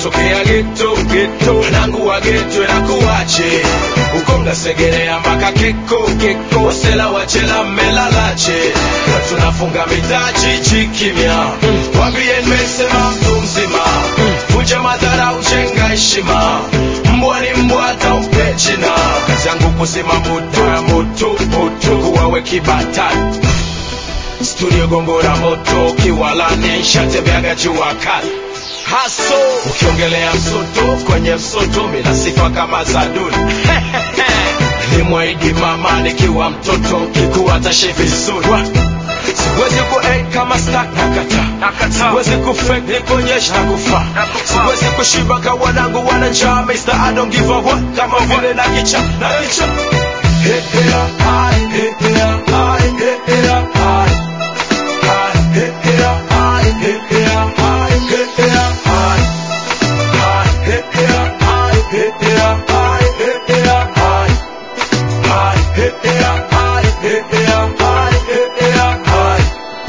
natokea ghetto wanangu wa ghetto na kuache uko mnasegerea mpaka keko wasela wachela melalache tunafunga mitaji chikimya wambie nimesema mtu mzima vunja madhara ujenga heshima mbwa ni mbwa hata umpe jina kazi yangu kusema moto kuwawe kibatani studio gongora moto kiwalani shatebeaga jua kali haso ukiongelea msoto kwenye msoto mina sifa kama zaduni nilimwahidi mama nikiwa mtoto kikuwa tashe vizuri siwezi ku-aid kama snack nakata siwezi ku-fake nikonyesha nakufa siwezi kushiba kwa wanangu wana njaa Mr. I don't give a what kama vile na kicha hey here I hey here I hey here I hey here I hey here I hey here I hey here I hey here I hey here I hey here I hey here I hey here I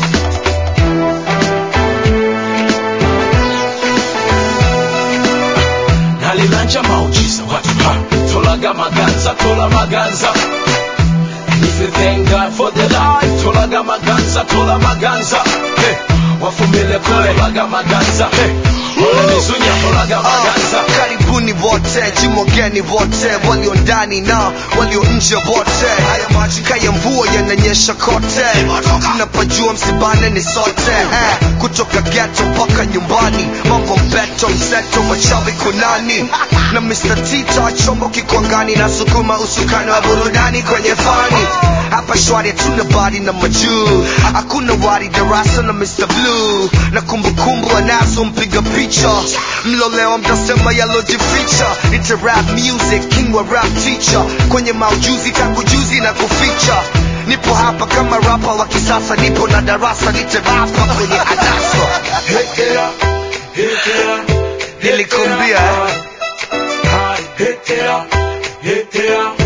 nalilanja maujiza watu tolaga maganza tola maganza and if you thank God for the life tolaga maganza tola maganza hey wafumile tolaga maganza hey wale nizunya tolaga maganza karibuni wote jimogeni wote walio ndani na walio nje wote haya maji kaya mvua yananyesha kote tunapajua msibane ni sote kutoka ghetto mpaka nyumbani mambo mbeto mseto wachawi kunani na Mr. Tita chombo kikwangani na sukuma usukani wa burudani kwenye fani hapa shwari tuna body na majuu hakuna wari darasa na Mr. Blue na kumbukumbu anazo mpiga picha mloleo mtasema yalojificha it's a rap music king wa rap teacher kwenye maujuzi tangu juzi na kuficha nipo hapa kama rapa wa kisasa nipo na darasa niterapa kwenye adasa nilikumbia hey here